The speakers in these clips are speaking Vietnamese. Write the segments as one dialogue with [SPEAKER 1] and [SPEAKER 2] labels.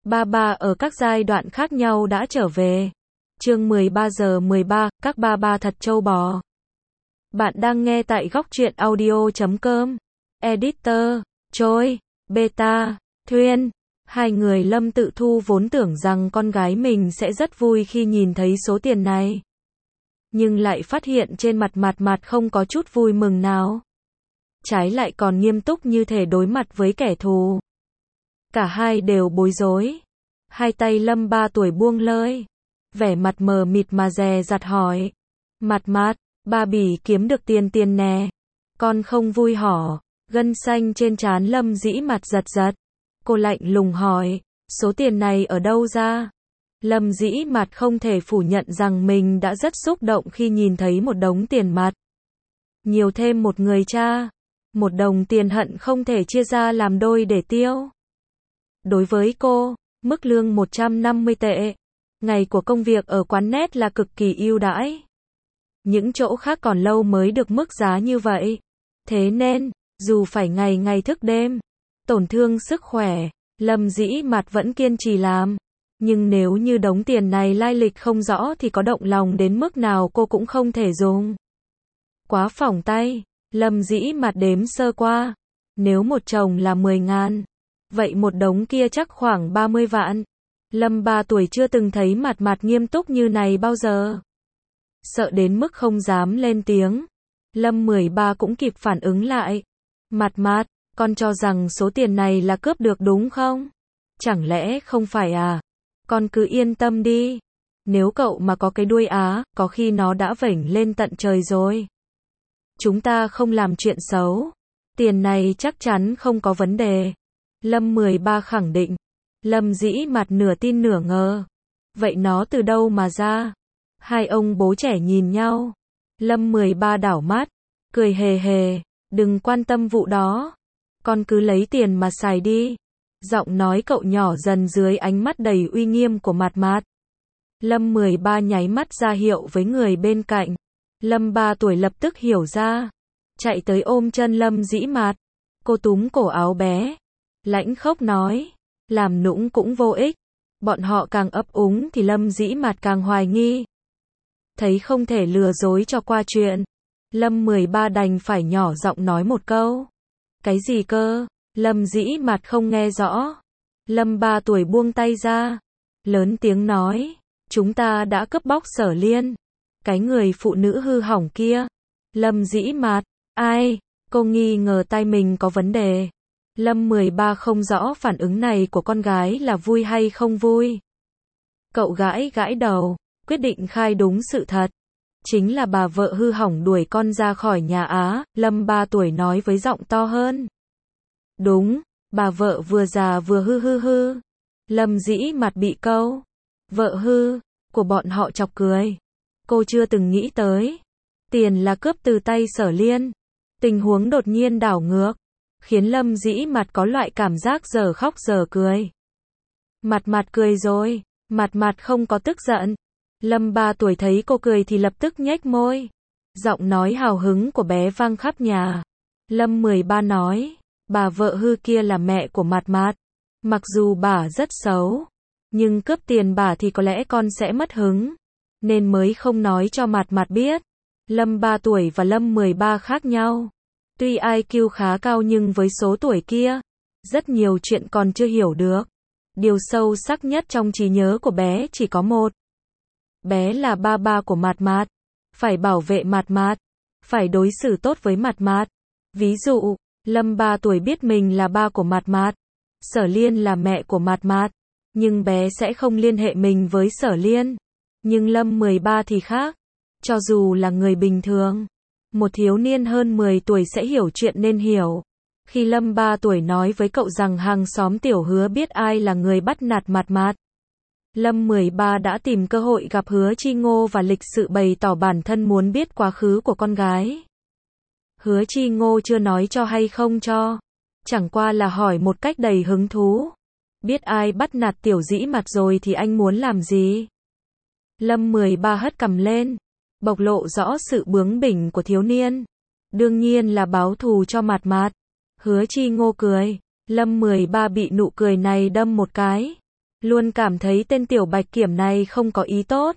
[SPEAKER 1] Ba ba ở các giai đoạn khác nhau đã trở về. Chương 13 giờ 13, các ba ba thật trâu bò. Bạn đang nghe tại góc truyện audio.com. Editor, Choi, Beta, Thuyên. Hai người Lâm Tự Thu vốn tưởng rằng con gái mình sẽ rất vui khi nhìn thấy số tiền này. Nhưng lại phát hiện trên mặt mặt không có chút vui mừng nào. Trái lại còn nghiêm túc như thể đối mặt với kẻ thù. Cả hai đều bối rối. Hai tay Lâm 3 tuổi buông lơi. Vẻ mặt mờ mịt mà dè dặt hỏi. Mặt, ba bỉ kiếm được tiền nè. Con không vui hỏ. Gân xanh trên trán Lâm Dĩ Mặt giật. Cô lạnh lùng hỏi. Số tiền này ở đâu ra? Lâm Dĩ Mặt không thể phủ nhận rằng mình đã rất xúc động khi nhìn thấy một đống tiền mặt. Nhiều thêm một người cha. Một đồng tiền hận không thể chia ra làm đôi để tiêu. Đối với cô, mức lương 150 tệ. Ngày của công việc ở quán net là cực kỳ ưu đãi. Những chỗ khác còn lâu mới được mức giá như vậy. Thế nên, dù phải ngày thức đêm, tổn thương sức khỏe, Lâm Dĩ Mặt vẫn kiên trì làm. Nhưng nếu như đống tiền này lai lịch không rõ thì có động lòng đến mức nào cô cũng không thể dùng. Quá phỏng tay, Lâm Dĩ Mặt đếm sơ qua. Nếu một chồng là 10.000, vậy một đống kia chắc khoảng 30 vạn. Lâm 3 tuổi chưa từng thấy mặt nghiêm túc như này bao giờ. Sợ đến mức không dám lên tiếng. Lâm 13 cũng kịp phản ứng lại. Mặt, con cho rằng số tiền này là cướp được đúng không? Chẳng lẽ không phải à? Con cứ yên tâm đi. Nếu cậu mà có cái đuôi á, có khi nó đã vểnh lên tận trời rồi. Chúng ta không làm chuyện xấu. Tiền này chắc chắn không có vấn đề. Lâm 13 khẳng định. Lâm Dĩ Mặt nửa tin nửa ngờ. Vậy nó từ đâu mà ra? Hai ông bố trẻ nhìn nhau. Lâm 13 đảo mắt. Cười hề. Đừng quan tâm vụ đó. Con cứ lấy tiền mà xài đi. Giọng nói cậu nhỏ dần dưới ánh mắt đầy uy nghiêm của mặt. Lâm 13 nháy mắt ra hiệu với người bên cạnh. Lâm 3 tuổi lập tức hiểu ra. Chạy tới ôm chân Lâm Dĩ Mặt. Cô túm cổ áo bé. Lãnh khốc nói. Làm nũng cũng vô ích. Bọn họ càng ấp úng thì Lâm Dĩ Mặt càng hoài nghi. Thấy không thể lừa dối cho qua chuyện. Lâm 13 đành phải nhỏ giọng nói một câu. Cái gì cơ? Lâm Dĩ Mặt không nghe rõ. Lâm 3 tuổi buông tay ra. Lớn tiếng nói. Chúng ta đã cướp bóc Sở Liên. Cái người phụ nữ hư hỏng kia. Lâm Dĩ Mặt. Ai? Cô nghi ngờ tay mình có vấn đề. Lâm 13 không rõ phản ứng này của con gái là vui hay không vui. Cậu gãi đầu, quyết định khai đúng sự thật. Chính là bà vợ hư hỏng đuổi con ra khỏi nhà á, Lâm 3 tuổi nói với giọng to hơn. Đúng, bà vợ vừa già vừa hư. Lâm Dĩ Mặt bị câu. Vợ hư, của bọn họ chọc cười. Cô chưa từng nghĩ tới. Tiền là cướp từ tay Sở Liên. Tình huống đột nhiên đảo ngược. Khiến Lâm Dĩ Mặt có loại cảm giác giờ khóc giờ cười. Mặt cười rồi, mặt không có tức giận. Lâm 3 tuổi thấy cô cười thì lập tức nhếch môi. Giọng nói hào hứng của bé vang khắp nhà. Lâm 13 nói, bà vợ hư kia là mẹ của mặt. Mặc dù bà rất xấu, nhưng cướp tiền bà thì có lẽ con sẽ mất hứng. Nên mới không nói cho mặt biết. Lâm 3 tuổi và Lâm 13 khác nhau. Tuy IQ khá cao nhưng với số tuổi kia, rất nhiều chuyện còn chưa hiểu được. Điều sâu sắc nhất trong trí nhớ của bé chỉ có một. Bé là ba của mặt. Phải bảo vệ mặt. Phải đối xử tốt với mặt. Ví dụ, Lâm 3 tuổi biết mình là ba của mặt. Sở Liên là mẹ của mặt. Nhưng bé sẽ không liên hệ mình với Sở Liên. Nhưng Lâm 13 thì khác. Cho dù là người bình thường, một thiếu niên hơn 10 tuổi sẽ hiểu chuyện nên hiểu. Khi Lâm 3 tuổi nói với cậu rằng hàng xóm Tiểu Hứa biết ai là người bắt nạt mặt. Lâm 13 đã tìm cơ hội gặp Hứa Chi Ngô và lịch sự bày tỏ bản thân muốn biết quá khứ của con gái. Hứa Chi Ngô chưa nói cho hay không cho. Chẳng qua là hỏi một cách đầy hứng thú. Biết ai bắt nạt Tiểu Dĩ Mặt rồi thì anh muốn làm gì? Lâm 13 hất cằm lên. Bộc lộ rõ sự bướng bỉnh của thiếu niên. Đương nhiên là báo thù cho mặt. Hứa Chi Ngô cười. Lâm 13 bị nụ cười này đâm một cái. Luôn cảm thấy tên tiểu bạch kiểm này không có ý tốt.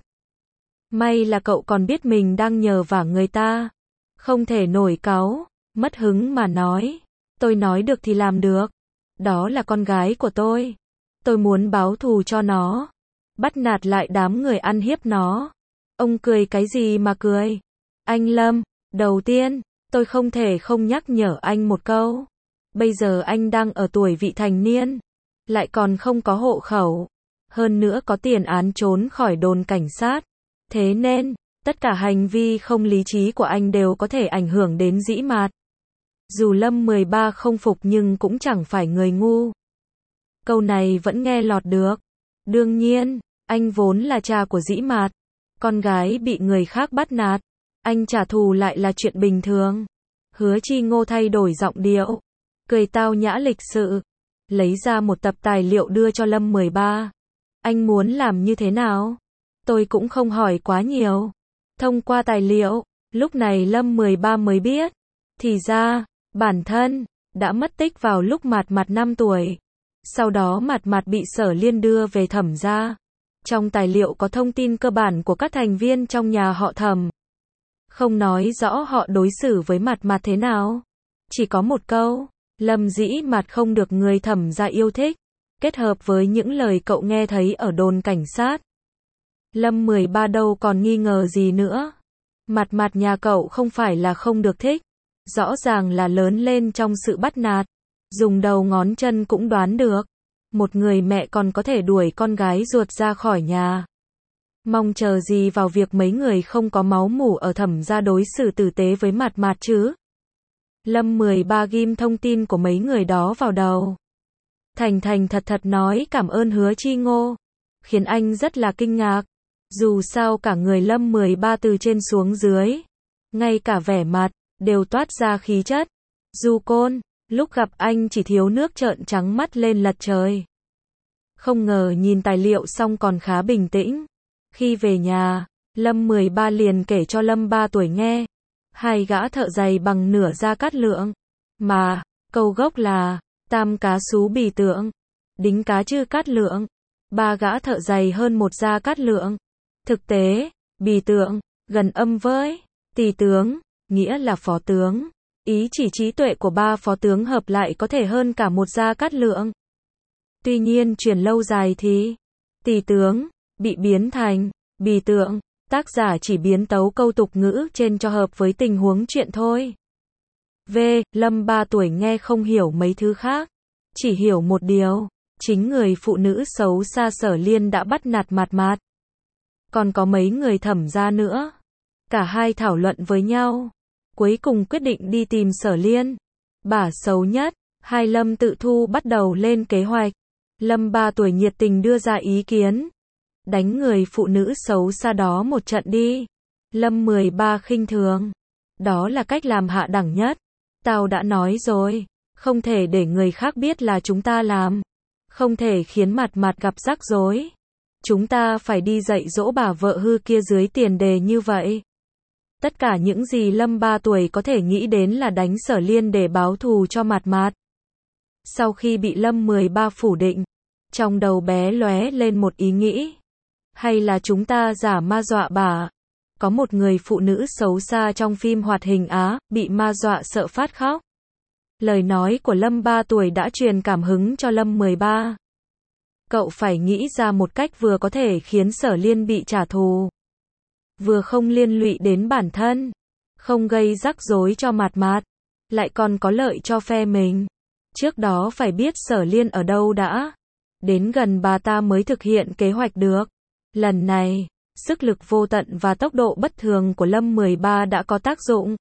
[SPEAKER 1] May là cậu còn biết mình đang nhờ vả người ta. Không thể nổi cáu, mất hứng mà nói. Tôi nói được thì làm được. Đó là con gái của tôi. Tôi muốn báo thù cho nó. Bắt nạt lại đám người ăn hiếp nó. Ông cười cái gì mà cười? Anh Lâm, đầu tiên, tôi không thể không nhắc nhở anh một câu. Bây giờ anh đang ở tuổi vị thành niên. Lại còn không có hộ khẩu. Hơn nữa có tiền án trốn khỏi đồn cảnh sát. Thế nên, tất cả hành vi không lý trí của anh đều có thể ảnh hưởng đến Dĩ Mạt. Dù Lâm 13 không phục nhưng cũng chẳng phải người ngu. Câu này vẫn nghe lọt được. Đương nhiên, anh vốn là cha của Dĩ Mạt. Con gái bị người khác bắt nạt. Anh trả thù lại là chuyện bình thường. Hứa Chi Ngô thay đổi giọng điệu. Cười tao nhã lịch sự. Lấy ra một tập tài liệu đưa cho Lâm 13. Anh muốn làm như thế nào? Tôi cũng không hỏi quá nhiều. Thông qua tài liệu, lúc này Lâm 13 mới biết. Thì ra, bản thân đã mất tích vào lúc Mạt Mạt 5 tuổi. Sau đó Mạt Mạt bị Sở Liên đưa về Thẩm gia. Trong tài liệu có thông tin cơ bản của các thành viên trong nhà họ Thẩm. Không nói rõ họ đối xử với Mạt Mạt thế nào. Chỉ có một câu, Lâm Dĩ Mạt không được người Thẩm gia yêu thích. Kết hợp với những lời cậu nghe thấy ở đồn cảnh sát. Lâm 13 đâu còn nghi ngờ gì nữa. Mạt Mạt nhà cậu không phải là không được thích. Rõ ràng là lớn lên trong sự bắt nạt. Dùng đầu ngón chân cũng đoán được. Một người mẹ còn có thể đuổi con gái ruột ra khỏi nhà. Mong chờ gì vào việc mấy người không có máu mủ ở Thẩm gia đối xử tử tế với Mạt Mạt chứ. Lâm 13 ghim thông tin của mấy người đó vào đầu. Thành thành thật thật nói cảm ơn Hứa Chi Ngô. Khiến anh rất là kinh ngạc. Dù sao cả người Lâm 13 từ trên xuống dưới. Ngay cả vẻ mặt, đều toát ra khí chất. Du Côn, lúc gặp anh chỉ thiếu nước trợn trắng mắt lên lật trời. Không ngờ nhìn tài liệu xong còn khá bình tĩnh. Khi về nhà, Lâm 13 liền kể cho Lâm 3 tuổi nghe. Hai gã thợ giày bằng nửa Gia Cát Lượng. Mà, câu gốc là, tam cá sú Bì Tượng. Đính cá chư Cát Lượng. Ba gã thợ giày hơn một Gia Cát Lượng. Thực tế, Bì Tượng, gần âm với Tỳ tướng, nghĩa là phó tướng. Ý chỉ trí tuệ của ba phó tướng hợp lại có thể hơn cả một Gia Cát Lượng. Tuy nhiên truyền lâu dài thì Tỳ tướng bị biến thành Bì Tượng, tác giả chỉ biến tấu câu tục ngữ trên cho hợp với tình huống chuyện thôi. Lâm 3 tuổi nghe không hiểu mấy thứ khác, chỉ hiểu một điều, chính người phụ nữ xấu xa Sở Liên đã bắt nạt Mạt Mạt. Còn có mấy người Thẩm gia nữa. Cả hai thảo luận với nhau, cuối cùng quyết định đi tìm Sở Liên. Bả xấu nhất, hai Lâm Tự Thu bắt đầu lên kế hoạch. Lâm 3 tuổi nhiệt tình đưa ra ý kiến. Đánh người phụ nữ xấu xa đó một trận đi. Lâm 13 khinh thường. Đó là cách làm hạ đẳng nhất. Tao đã nói rồi, không thể để người khác biết là chúng ta làm. Không thể khiến Mạt Mạt gặp rắc rối. Chúng ta phải đi dạy dỗ bà vợ hư kia dưới tiền đề như vậy. Tất cả những gì Lâm 3 tuổi có thể nghĩ đến là đánh Sở Liên để báo thù cho Mạt Mạt. Sau khi bị Lâm 13 phủ định, trong đầu bé lóe lên một ý nghĩ. Hay là chúng ta giả ma dọa bà. Có một người phụ nữ xấu xa trong phim hoạt hình Á, bị ma dọa sợ phát khóc. Lời nói của Lâm 3 tuổi đã truyền cảm hứng cho Lâm 13. Cậu phải nghĩ ra một cách vừa có thể khiến Sở Liên bị trả thù, vừa không liên lụy đến bản thân, không gây rắc rối cho Mạt Mạt, lại còn có lợi cho phe mình. Trước đó phải biết Sở Liên ở đâu đã. Đến gần bà ta mới thực hiện kế hoạch được. Lần này, sức lực vô tận và tốc độ bất thường của Lâm 13 đã có tác dụng.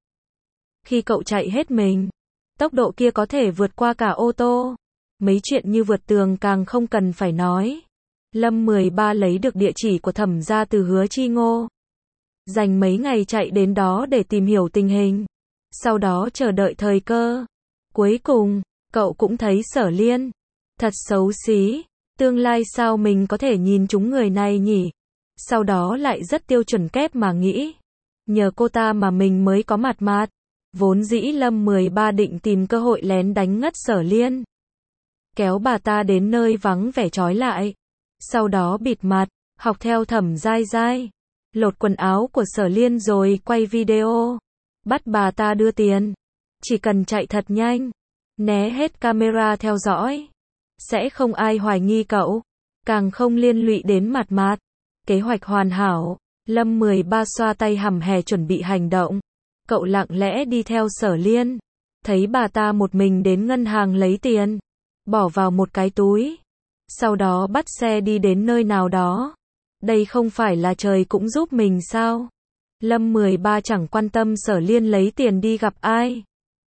[SPEAKER 1] Khi cậu chạy hết mình, tốc độ kia có thể vượt qua cả ô tô. Mấy chuyện như vượt tường càng không cần phải nói. Lâm 13 lấy được địa chỉ của Thẩm gia từ Hứa Chi Ngô. Dành mấy ngày chạy đến đó để tìm hiểu tình hình. Sau đó chờ đợi thời cơ. Cuối cùng, cậu cũng thấy Sở Liên. Thật xấu xí. Tương lai sao mình có thể nhìn chúng người này nhỉ? Sau đó lại rất tiêu chuẩn kép mà nghĩ. Nhờ cô ta mà mình mới có Mạt Mạt. Vốn dĩ Lâm 13 định tìm cơ hội lén đánh ngất Sở Liên. Kéo bà ta đến nơi vắng vẻ trói lại. Sau đó bịt mặt, học theo Thẩm Giai Giai, lột quần áo của Sở Liên rồi quay video, bắt bà ta đưa tiền. Chỉ cần chạy thật nhanh, né hết camera theo dõi, sẽ không ai hoài nghi cậu, càng không liên lụy đến Mạt Mạt. Kế hoạch hoàn hảo. Lâm 13 xoa tay hầm hè chuẩn bị hành động. Cậu lặng lẽ đi theo Sở Liên, thấy bà ta một mình đến ngân hàng lấy tiền, bỏ vào một cái túi, sau đó bắt xe đi đến nơi nào đó. Đây không phải là trời cũng giúp mình sao? Lâm 13 chẳng quan tâm Sở Liên lấy tiền đi gặp ai.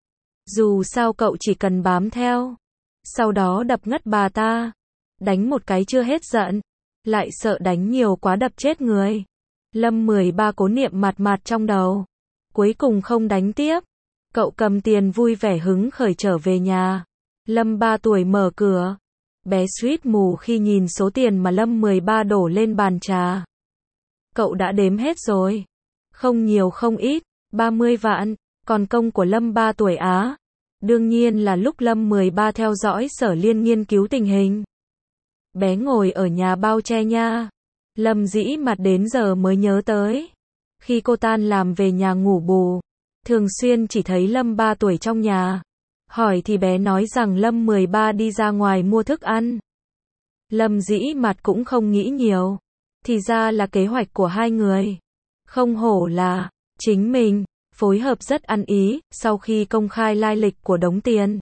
[SPEAKER 1] Dù sao cậu chỉ cần bám theo, sau đó đập ngất bà ta. Đánh một cái chưa hết giận, lại sợ đánh nhiều quá đập chết người. Lâm 13 cố niệm Mạt Mạt trong đầu, cuối cùng không đánh tiếp. Cậu cầm tiền vui vẻ hứng khởi trở về nhà. Lâm 3 tuổi mở cửa. Bé suýt mù khi nhìn số tiền mà Lâm 13 đổ lên bàn trà. Cậu đã đếm hết rồi. Không nhiều không ít, 30 vạn, còn công của Lâm 3 tuổi á. Đương nhiên là lúc Lâm 13 theo dõi Sở Liên nghiên cứu tình hình. Bé ngồi ở nhà bao che nha. Lâm Dĩ Mặt đến giờ mới nhớ tới. Khi cô tan làm về nhà ngủ bù, thường xuyên chỉ thấy Lâm 3 tuổi trong nhà. Hỏi thì bé nói rằng Lâm 13 đi ra ngoài mua thức ăn. Lâm Dĩ Mặt cũng không nghĩ nhiều. Thì ra là kế hoạch của hai người. Không hổ là chính mình, phối hợp rất ăn ý, sau khi công khai lai lịch của đống tiền.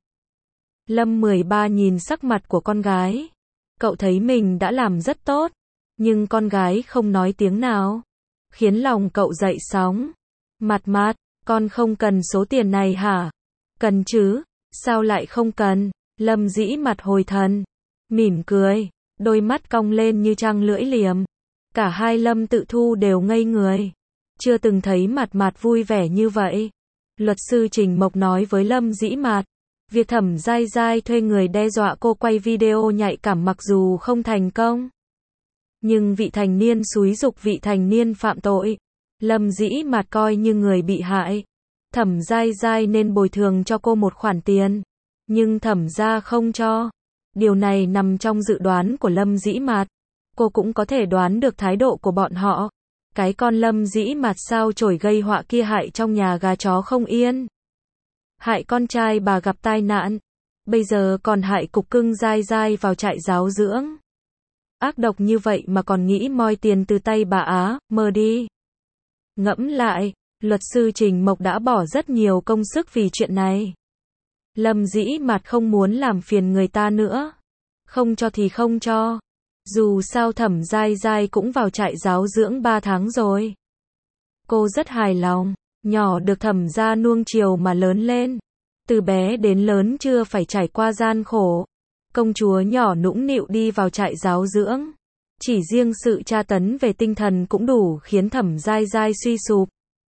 [SPEAKER 1] Lâm 13 nhìn sắc mặt của con gái. Cậu thấy mình đã làm rất tốt, nhưng con gái không nói tiếng nào, khiến lòng cậu dậy sóng. Mạt Mạt, con không cần số tiền này hả? Cần chứ, sao lại không cần? Lâm Dĩ Mặt hồi thần, mỉm cười, đôi mắt cong lên như trăng lưỡi liềm. Cả hai Lâm Tự Thu đều ngây người, chưa từng thấy Mạt Mạt vui vẻ như vậy. Luật sư Trình Mộc nói với Lâm Dĩ Mặt, việc Thẩm Giai Giai thuê người đe dọa cô quay video nhạy cảm mặc dù không thành công, nhưng vị thành niên xúi giục vị thành niên phạm tội. Lâm Dĩ Mặt coi như người bị hại. Thẩm Giai Giai nên bồi thường cho cô một khoản tiền, nhưng Thẩm gia không cho. Điều này nằm trong dự đoán của Lâm Dĩ Mặt. Cô cũng có thể đoán được thái độ của bọn họ. Cái con Lâm Dĩ Mặt sao chổi gây họa kia hại trong nhà gà chó không yên. Hại con trai bà gặp tai nạn, bây giờ còn hại cục cưng Giai Giai vào trại giáo dưỡng. Ác độc như vậy mà còn nghĩ moi tiền từ tay bà á, mơ đi. Ngẫm lại, luật sư Trình Mộc đã bỏ rất nhiều công sức vì chuyện này. Lâm Dĩ Mặt không muốn làm phiền người ta nữa. Không cho thì không cho. Dù sao Thẩm Giai Giai cũng vào trại giáo dưỡng 3 tháng rồi. Cô rất hài lòng, nhỏ được Thẩm gia nuông chiều mà lớn lên. Từ bé đến lớn chưa phải trải qua gian khổ. Công chúa nhỏ nũng nịu đi vào trại giáo dưỡng. Chỉ riêng sự tra tấn về tinh thần cũng đủ khiến Thẩm Giai Giai suy sụp.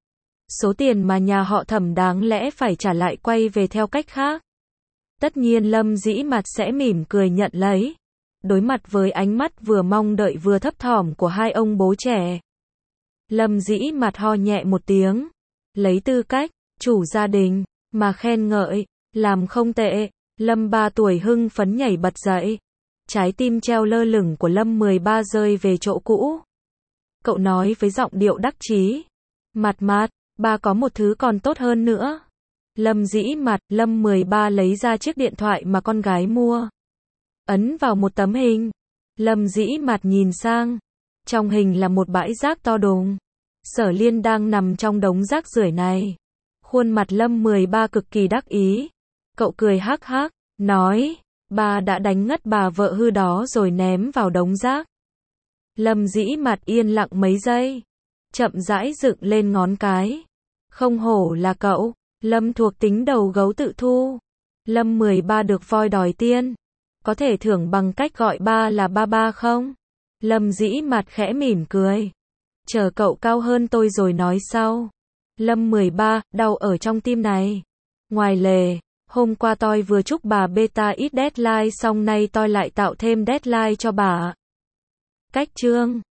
[SPEAKER 1] Số tiền mà nhà họ Thẩm đáng lẽ phải trả lại quay về theo cách khác. Tất nhiên Lâm Dĩ Mặt sẽ mỉm cười nhận lấy. Đối mặt với ánh mắt vừa mong đợi vừa thấp thỏm của hai ông bố trẻ. Lâm Dĩ Mặt ho nhẹ một tiếng. Lấy tư cách chủ gia đình mà khen ngợi, làm không tệ. Lâm 3 tuổi hưng phấn nhảy bật dậy. Trái tim treo lơ lửng của Lâm 13 rơi về chỗ cũ. Cậu nói với giọng điệu đắc chí. Mạt Mạt, ba có một thứ còn tốt hơn nữa. Lâm Dĩ Mặt, Lâm 13 lấy ra chiếc điện thoại mà con gái mua. Ấn vào một tấm hình. Lâm Dĩ Mặt nhìn sang. Trong hình là một bãi rác to đùng. Sở Liên đang nằm trong đống rác rưởi này. Khuôn mặt Lâm 13 cực kỳ đắc ý. Cậu cười hắc hắc, nói, ba đã đánh ngất bà vợ hư đó rồi ném vào đống rác. Lâm Dĩ Mặt yên lặng mấy giây, chậm rãi dựng lên ngón cái. Không hổ là cậu, Lâm thuộc tính đầu gấu Tự Thu. Lâm 13 được voi đòi tiên. Có thể thưởng bằng cách gọi ba là ba ba không? Lâm Dĩ Mặt khẽ mỉm cười. Chờ cậu cao hơn tôi rồi nói sau. Lâm 13, đau ở trong tim này. Ngoài lề, hôm qua tôi vừa chúc bà beta ít deadline xong nay tôi lại tạo thêm deadline cho bà. Cách chương